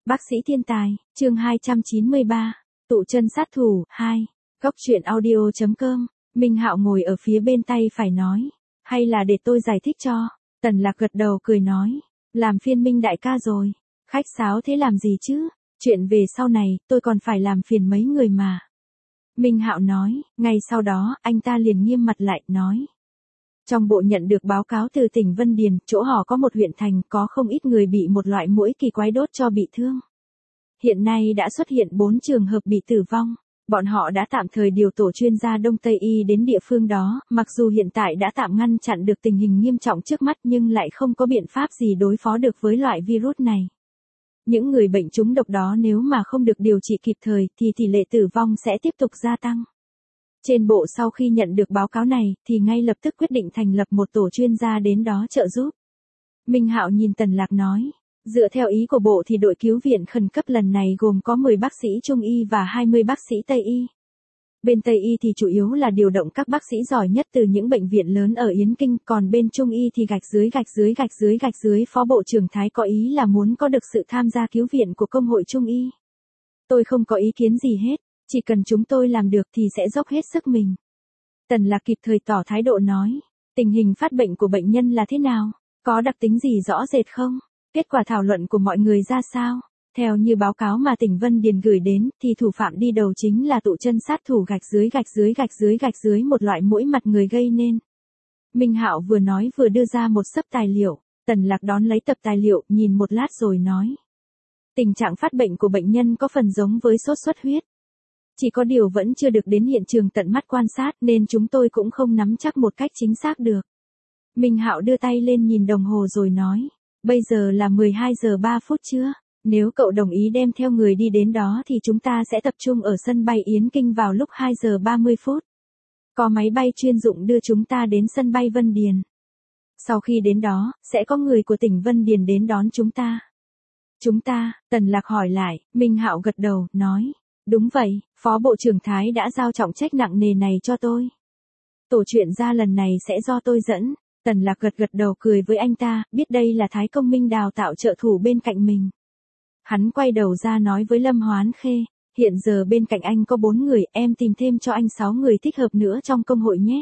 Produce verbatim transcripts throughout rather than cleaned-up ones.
Bác sĩ thiên tài, chương hai trăm chín mươi ba, tụ chân sát thủ, hai. Góc truyện audio.com, Minh Hạo ngồi ở phía bên tay phải nói. Hay là để tôi giải thích cho. Tần Lạc gật đầu cười nói. Làm phiền Minh đại ca rồi. Khách sáo thế làm gì chứ? Chuyện về sau này, tôi còn phải làm phiền mấy người mà. Minh Hạo nói, ngay sau đó, anh ta liền nghiêm mặt lại, nói. Trong bộ nhận được báo cáo từ tỉnh Vân Điền, chỗ họ có một huyện thành có không ít người bị một loại muỗi kỳ quái đốt cho bị thương. Hiện nay đã xuất hiện bốn trường hợp bị tử vong. Bọn họ đã tạm thời điều tổ chuyên gia Đông Tây Y đến địa phương đó, mặc dù hiện tại đã tạm ngăn chặn được tình hình nghiêm trọng trước mắt nhưng lại không có biện pháp gì đối phó được với loại virus này. Những người bệnh trúng độc đó nếu mà không được điều trị kịp thời thì tỷ lệ tử vong sẽ tiếp tục gia tăng. Trên bộ sau khi nhận được báo cáo này thì ngay lập tức quyết định thành lập một tổ chuyên gia đến đó trợ giúp. Minh Hạo nhìn Tần Lạc nói, dựa theo ý của bộ thì đội cứu viện khẩn cấp lần này gồm có mười bác sĩ Trung Y và hai mươi bác sĩ Tây Y. Bên Tây Y thì chủ yếu là điều động các bác sĩ giỏi nhất từ những bệnh viện lớn ở Yến Kinh, còn bên Trung Y thì gạch dưới gạch dưới gạch dưới gạch dưới Phó Bộ trưởng Thái có ý là muốn có được sự tham gia cứu viện của Công hội Trung Y. Tôi không có ý kiến gì hết, chỉ cần chúng tôi làm được thì sẽ dốc hết sức mình. Tần Lạc kịp thời tỏ thái độ nói, tình hình phát bệnh của bệnh nhân là thế nào? Có đặc tính gì rõ rệt không? Kết quả thảo luận của mọi người ra sao? Theo như báo cáo mà tỉnh Vân Điền gửi đến, thì thủ phạm đi đầu chính là tụ chân sát thủ gạch dưới gạch dưới gạch dưới gạch dưới một loại muỗi mặt người gây nên. Minh Hạo vừa nói vừa đưa ra một xấp tài liệu, Tần Lạc đón lấy tập tài liệu, nhìn một lát rồi nói. Tình trạng phát bệnh của bệnh nhân có phần giống với sốt xuất huyết. Chỉ có điều vẫn chưa được đến hiện trường tận mắt quan sát nên chúng tôi cũng không nắm chắc một cách chính xác được. Minh Hạo đưa tay lên nhìn đồng hồ rồi nói. Bây giờ là mười hai giờ ba phút chưa? Nếu cậu đồng ý đem theo người đi đến đó thì chúng ta sẽ tập trung ở sân bay Yến Kinh vào lúc hai giờ ba mươi phút. Có máy bay chuyên dụng đưa chúng ta đến sân bay Vân Điền. Sau khi đến đó, sẽ có người của tỉnh Vân Điền đến đón chúng ta. Chúng ta, Tần Lạc hỏi lại, Minh Hạo gật đầu, nói. Đúng vậy, Phó Bộ trưởng Thái đã giao trọng trách nặng nề này cho tôi. Tổ chuyện ra lần này sẽ do tôi dẫn. Tần Lạc gật gật đầu cười với anh ta, biết đây là Thái Công Minh đào tạo trợ thủ bên cạnh mình. Hắn quay đầu ra nói với Lâm Hoán Khê, hiện giờ bên cạnh anh có bốn người, em tìm thêm cho anh sáu người thích hợp nữa trong công hội nhé.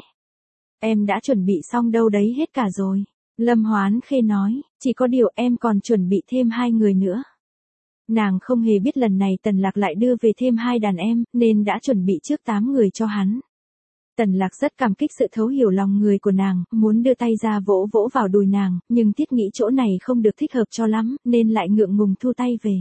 Em đã chuẩn bị xong đâu đấy hết cả rồi. Lâm Hoán Khê nói, chỉ có điều em còn chuẩn bị thêm hai người nữa. Nàng không hề biết lần này Tần Lạc lại đưa về thêm hai đàn em, nên đã chuẩn bị trước tám người cho hắn. Tần Lạc rất cảm kích sự thấu hiểu lòng người của nàng, muốn đưa tay ra vỗ vỗ vào đùi nàng, nhưng thiết nghĩ chỗ này không được thích hợp cho lắm, nên lại ngượng ngùng thu tay về.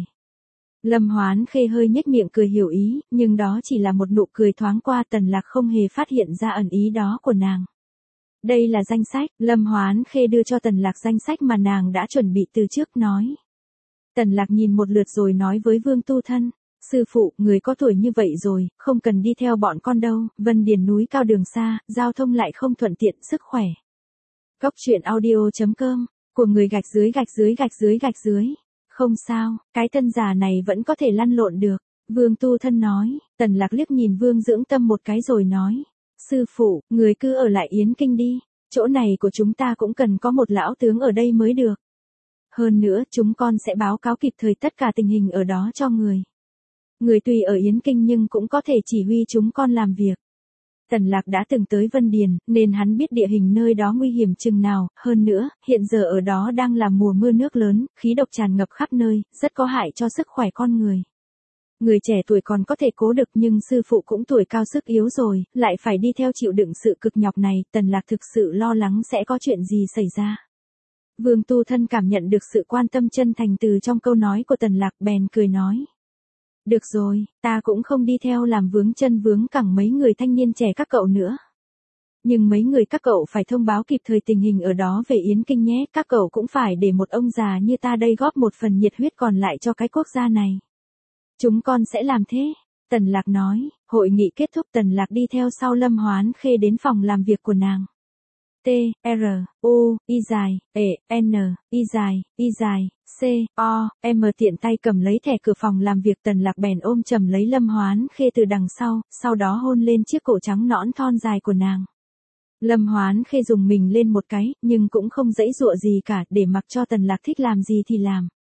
Lâm Hoán Khê hơi nhếch miệng cười hiểu ý, nhưng đó chỉ là một nụ cười thoáng qua, Tần Lạc không hề phát hiện ra ẩn ý đó của nàng. Đây là danh sách, Lâm Hoán Khê đưa cho Tần Lạc danh sách mà nàng đã chuẩn bị từ trước, nói. Tần Lạc nhìn một lượt rồi nói với Vương Tu Thân. Sư phụ, người có tuổi như vậy rồi, không cần đi theo bọn con đâu, Vân Điền núi cao đường xa, giao thông lại không thuận tiện, sức khỏe. Góc truyện audio.com, của người gạch dưới gạch dưới gạch dưới gạch dưới. Không sao, cái thân già này vẫn có thể lăn lộn được. Vương Tu Thân nói, Tần Lạc liếc nhìn Vương Dưỡng Tâm một cái rồi nói. Sư phụ, người cứ ở lại Yến Kinh đi, chỗ này của chúng ta cũng cần có một lão tướng ở đây mới được. Hơn nữa, chúng con sẽ báo cáo kịp thời tất cả tình hình ở đó cho người. Người tuy ở Yến Kinh nhưng cũng có thể chỉ huy chúng con làm việc. Tần Lạc đã từng tới Vân Điền, nên hắn biết địa hình nơi đó nguy hiểm chừng nào, hơn nữa, hiện giờ ở đó đang là mùa mưa nước lớn, khí độc tràn ngập khắp nơi, rất có hại cho sức khỏe con người. Người trẻ tuổi còn có thể cố được nhưng sư phụ cũng tuổi cao sức yếu rồi, lại phải đi theo chịu đựng sự cực nhọc này, Tần Lạc thực sự lo lắng sẽ có chuyện gì xảy ra. Vương Tu Thân cảm nhận được sự quan tâm chân thành từ trong câu nói của Tần Lạc, bèn cười nói. Được rồi, ta cũng không đi theo làm vướng chân vướng cẳng mấy người thanh niên trẻ các cậu nữa. Nhưng mấy người các cậu phải thông báo kịp thời tình hình ở đó về Yến Kinh nhé, các cậu cũng phải để một ông già như ta đây góp một phần nhiệt huyết còn lại cho cái quốc gia này. Chúng con sẽ làm thế, Tần Lạc nói. Hội nghị kết thúc, Tần Lạc đi theo sau Lâm Hoán Khê đến phòng làm việc của nàng. T, R, U, Y dài, E, N, Y dài, Y dài, C, O, M tiện tay cầm lấy thẻ cửa phòng làm việc. Tần Lạc bèn ôm chầm lấy Lâm Hoán Khê từ đằng sau, sau đó hôn lên chiếc cổ trắng nõn thon dài của nàng. Lâm Hoán Khê dùng mình lên một cái, nhưng cũng không dãy dụa gì cả, để mặc cho Tần Lạc thích làm gì thì làm.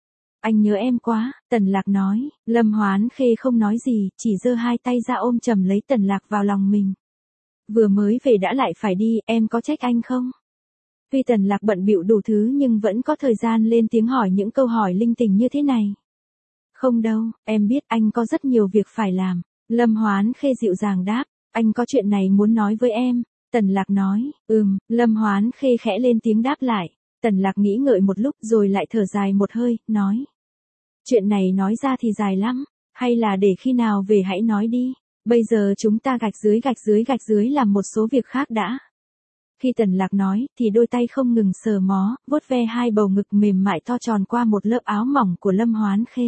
Anh nhớ em quá, Tần Lạc nói. Lâm Hoán Khê không nói gì, chỉ giơ hai tay ra ôm chầm lấy Tần Lạc vào lòng mình. Vừa mới về đã lại phải đi, em có trách anh không? Tuy Tần Lạc bận bịu đủ thứ nhưng vẫn có thời gian lên tiếng hỏi những câu hỏi linh tinh như thế này. Không đâu, em biết anh có rất nhiều việc phải làm. Lâm Hoán Khê dịu dàng đáp, anh có chuyện này muốn nói với em. Tần Lạc nói, ừm, Lâm Hoán Khê khẽ lên tiếng đáp lại. Tần Lạc nghĩ ngợi một lúc rồi lại thở dài một hơi, nói. Chuyện này nói ra thì dài lắm, hay là để khi nào về hãy nói đi. Bây giờ chúng ta gạch dưới gạch dưới gạch dưới làm một số việc khác đã. Khi Tần Lạc nói, thì đôi tay không ngừng sờ mó, vuốt ve hai bầu ngực mềm mại to tròn qua một lớp áo mỏng của Lâm Hoán Khê.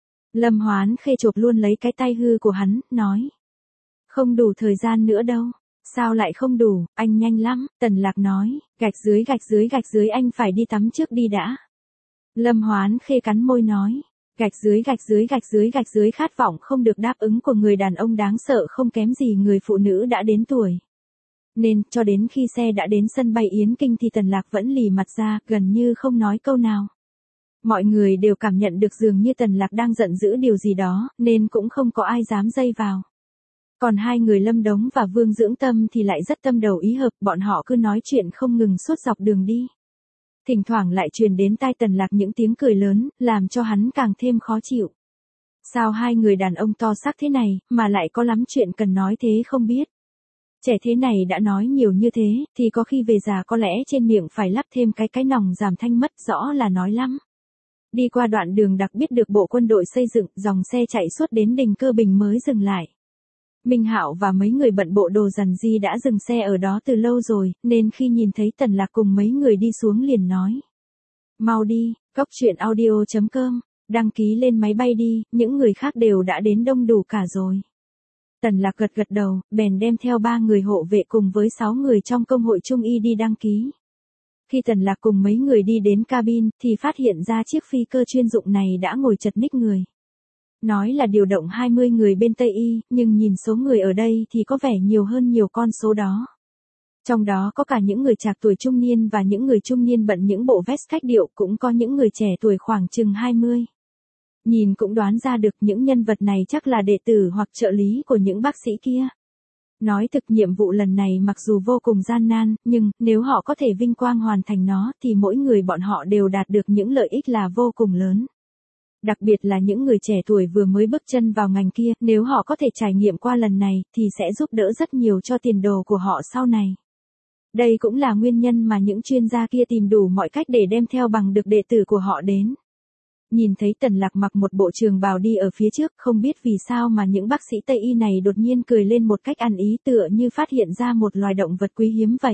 Lâm Hoán Khê chộp luôn lấy cái tay hư của hắn, nói. Không đủ thời gian nữa đâu. Sao lại không đủ, anh nhanh lắm, Tần Lạc nói, gạch dưới gạch dưới gạch dưới anh phải đi tắm trước đi đã. Lâm Hoán Khê cắn môi nói, gạch dưới gạch dưới gạch dưới gạch dưới khát vọng không được đáp ứng của người đàn ông đáng sợ không kém gì người phụ nữ đã đến tuổi. Nên, cho đến khi xe đã đến sân bay Yến Kinh thì Tần Lạc vẫn lì mặt ra, gần như không nói câu nào. Mọi người đều cảm nhận được dường như Tần Lạc đang giận dữ điều gì đó, nên cũng không có ai dám dây vào. Còn hai người Lâm Đống và Vương Dưỡng Tâm thì lại rất tâm đầu ý hợp, bọn họ cứ nói chuyện không ngừng suốt dọc đường đi. Thỉnh thoảng lại truyền đến tai Tần Lạc những tiếng cười lớn, làm cho hắn càng thêm khó chịu. Sao hai người đàn ông to xác thế này, mà lại có lắm chuyện cần nói thế không biết. Trẻ thế này đã nói nhiều như thế, thì có khi về già có lẽ trên miệng phải lắp thêm cái cái nòng giảm thanh mất, rõ là nói lắm. Đi qua đoạn đường đặc biết được bộ quân đội xây dựng, dòng xe chạy suốt đến đỉnh Cơ Bình mới dừng lại. Minh Hạo và mấy người bận bộ đồ dằn di đã dừng xe ở đó từ lâu rồi, nên khi nhìn thấy Tần Lạc cùng mấy người đi xuống liền nói. Mau đi, cóc truyện audio chấm com, đăng ký lên máy bay đi, những người khác đều đã đến đông đủ cả rồi. Tần Lạc gật gật đầu, bèn đem theo ba người hộ vệ cùng với sáu người trong công hội Trung Y đi đăng ký. Khi Tần Lạc cùng mấy người đi đến cabin, thì phát hiện ra chiếc phi cơ chuyên dụng này đã ngồi chật ních người. Nói là điều động hai mươi người bên Tây Y, nhưng nhìn số người ở đây thì có vẻ nhiều hơn nhiều con số đó. Trong đó có cả những người trạc tuổi trung niên và những người trung niên bận những bộ vest cách điệu, cũng có những người trẻ tuổi khoảng chừng hai mươi. Nhìn cũng đoán ra được những nhân vật này chắc là đệ tử hoặc trợ lý của những bác sĩ kia. Nói thực nhiệm vụ lần này mặc dù vô cùng gian nan, nhưng nếu họ có thể vinh quang hoàn thành nó thì mỗi người bọn họ đều đạt được những lợi ích là vô cùng lớn. Đặc biệt là những người trẻ tuổi vừa mới bước chân vào ngành kia, nếu họ có thể trải nghiệm qua lần này thì sẽ giúp đỡ rất nhiều cho tiền đồ của họ sau này. Đây cũng là nguyên nhân mà những chuyên gia kia tìm đủ mọi cách để đem theo bằng được đệ tử của họ đến. Nhìn thấy Tần Lạc mặc một bộ trường bào đi ở phía trước, không biết vì sao mà những bác sĩ Tây Y này đột nhiên cười lên một cách ăn ý, tựa như phát hiện ra một loài động vật quý hiếm vậy.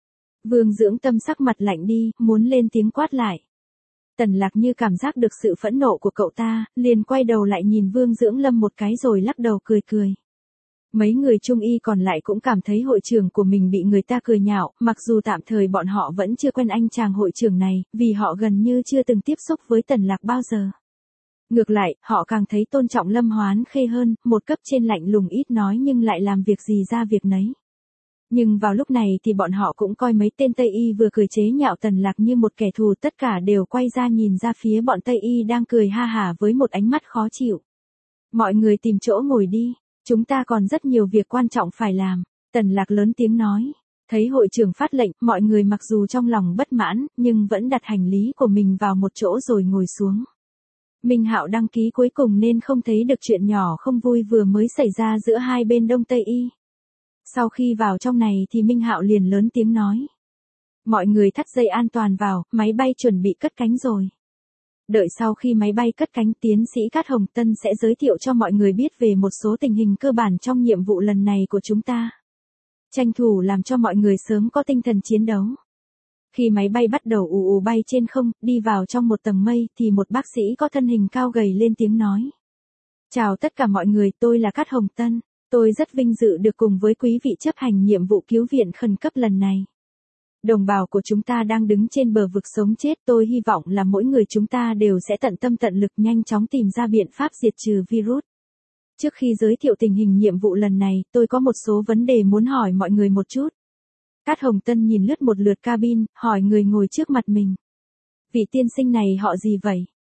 Vương Dưỡng Tâm sắc mặt lạnh đi, muốn lên tiếng quát lại. Tần Lạc như cảm giác được sự phẫn nộ của cậu ta, liền quay đầu lại nhìn Vương Dưỡng Lâm một cái rồi lắc đầu cười cười. Mấy người Trung Y còn lại cũng cảm thấy hội trưởng của mình bị người ta cười nhạo, mặc dù tạm thời bọn họ vẫn chưa quen anh chàng hội trưởng này, vì họ gần như chưa từng tiếp xúc với Tần Lạc bao giờ. Ngược lại, họ càng thấy tôn trọng Lâm Hoán Khê hơn, một cấp trên lạnh lùng ít nói nhưng lại làm việc gì ra việc nấy. Nhưng vào lúc này thì bọn họ cũng coi mấy tên Tây Y vừa cười chế nhạo Tần Lạc như một kẻ thù, tất cả đều quay ra nhìn ra phía bọn Tây Y đang cười ha hả với một ánh mắt khó chịu. Mọi người tìm chỗ ngồi đi, chúng ta còn rất nhiều việc quan trọng phải làm, Tần Lạc lớn tiếng nói. Thấy hội trưởng phát lệnh, mọi người mặc dù trong lòng bất mãn, nhưng vẫn đặt hành lý của mình vào một chỗ rồi ngồi xuống. Minh Hạo đăng ký cuối cùng nên không thấy được chuyện nhỏ không vui vừa mới xảy ra giữa hai bên Đông Tây Y. Sau khi vào trong này thì Minh Hạo liền lớn tiếng nói. Mọi người thắt dây an toàn vào, máy bay chuẩn bị cất cánh rồi. Đợi sau khi máy bay cất cánh, tiến sĩ Cát Hồng Tân sẽ giới thiệu cho mọi người biết về một số tình hình cơ bản trong nhiệm vụ lần này của chúng ta. Tranh thủ làm cho mọi người sớm có tinh thần chiến đấu. Khi máy bay bắt đầu ù ù bay trên không, đi vào trong một tầng mây, thì một bác sĩ có thân hình cao gầy lên tiếng nói. Chào tất cả mọi người, tôi là Cát Hồng Tân. Tôi rất vinh dự được cùng với quý vị chấp hành nhiệm vụ cứu viện khẩn cấp lần này. Đồng bào của chúng ta đang đứng trên bờ vực sống chết, tôi hy vọng là mỗi người chúng ta đều sẽ tận tâm tận lực nhanh chóng tìm ra biện pháp diệt trừ virus. Trước khi giới thiệu tình hình nhiệm vụ lần này, tôi có một số vấn đề muốn hỏi mọi người một chút. Cát Hồng Tân nhìn lướt một lượt cabin, hỏi người ngồi trước mặt mình. Vị tiên sinh này họ gì vậy?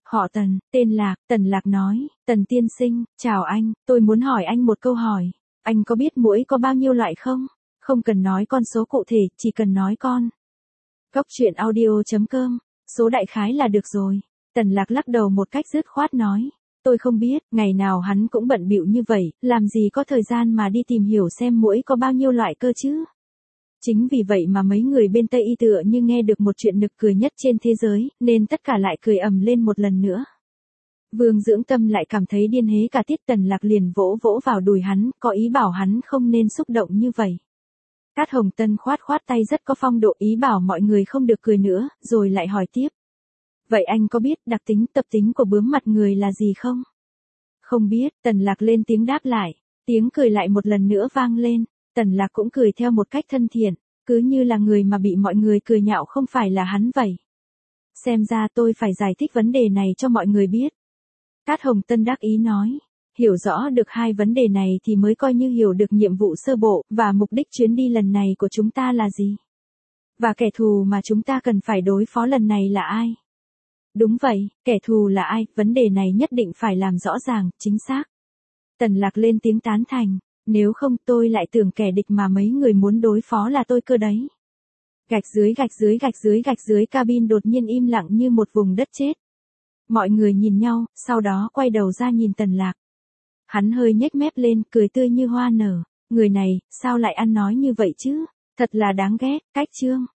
Họ Tần, tên Lạc, Tần Lạc nói, Tần tiên sinh, chào anh, tôi muốn hỏi anh một câu hỏi. Anh có biết muỗi có bao nhiêu loại không? Không cần nói con số cụ thể, chỉ cần nói con. Góc truyện audio.com, số đại khái là được rồi. Tần Lạc lắc đầu một cách dứt khoát nói. Tôi không biết, ngày nào hắn cũng bận bịu như vậy, làm gì có thời gian mà đi tìm hiểu xem muỗi có bao nhiêu loại cơ chứ. Chính vì vậy mà mấy người bên Tây Y tựa như nghe được một chuyện nực cười nhất trên thế giới, nên tất cả lại cười ầm lên một lần nữa. Vương Dưỡng Tâm lại cảm thấy điên hế cả tiết. Tần Lạc liền vỗ vỗ vào đùi hắn, có ý bảo hắn không nên xúc động như vậy. Cát Hồng Tân khoát khoát tay rất có phong độ, ý bảo mọi người không được cười nữa, rồi lại hỏi tiếp. Vậy anh có biết đặc tính tập tính của bướm mặt người là gì không? Không biết, Tần Lạc lên tiếng đáp lại. Tiếng cười lại một lần nữa vang lên. Tần Lạc cũng cười theo một cách thân thiện, cứ như là người mà bị mọi người cười nhạo không phải là hắn vậy. Xem ra tôi phải giải thích vấn đề này cho mọi người biết. Cát Hồng Tân đắc ý nói. Hiểu rõ được hai vấn đề này thì mới coi như hiểu được nhiệm vụ sơ bộ, và mục đích chuyến đi lần này của chúng ta là gì. Và kẻ thù mà chúng ta cần phải đối phó lần này là ai. Đúng vậy, kẻ thù là ai, vấn đề này nhất định phải làm rõ ràng, chính xác. Tần Lạc lên tiếng tán thành. Nếu không tôi lại tưởng kẻ địch mà mấy người muốn đối phó là tôi cơ đấy. Gạch dưới gạch dưới gạch dưới gạch dưới cabin đột nhiên im lặng như một vùng đất chết. Mọi người nhìn nhau, sau đó quay đầu ra nhìn Tần Lạc. Hắn hơi nhếch mép lên, cười tươi như hoa nở. Người này, sao lại ăn nói như vậy chứ? Thật là đáng ghét, cách chương.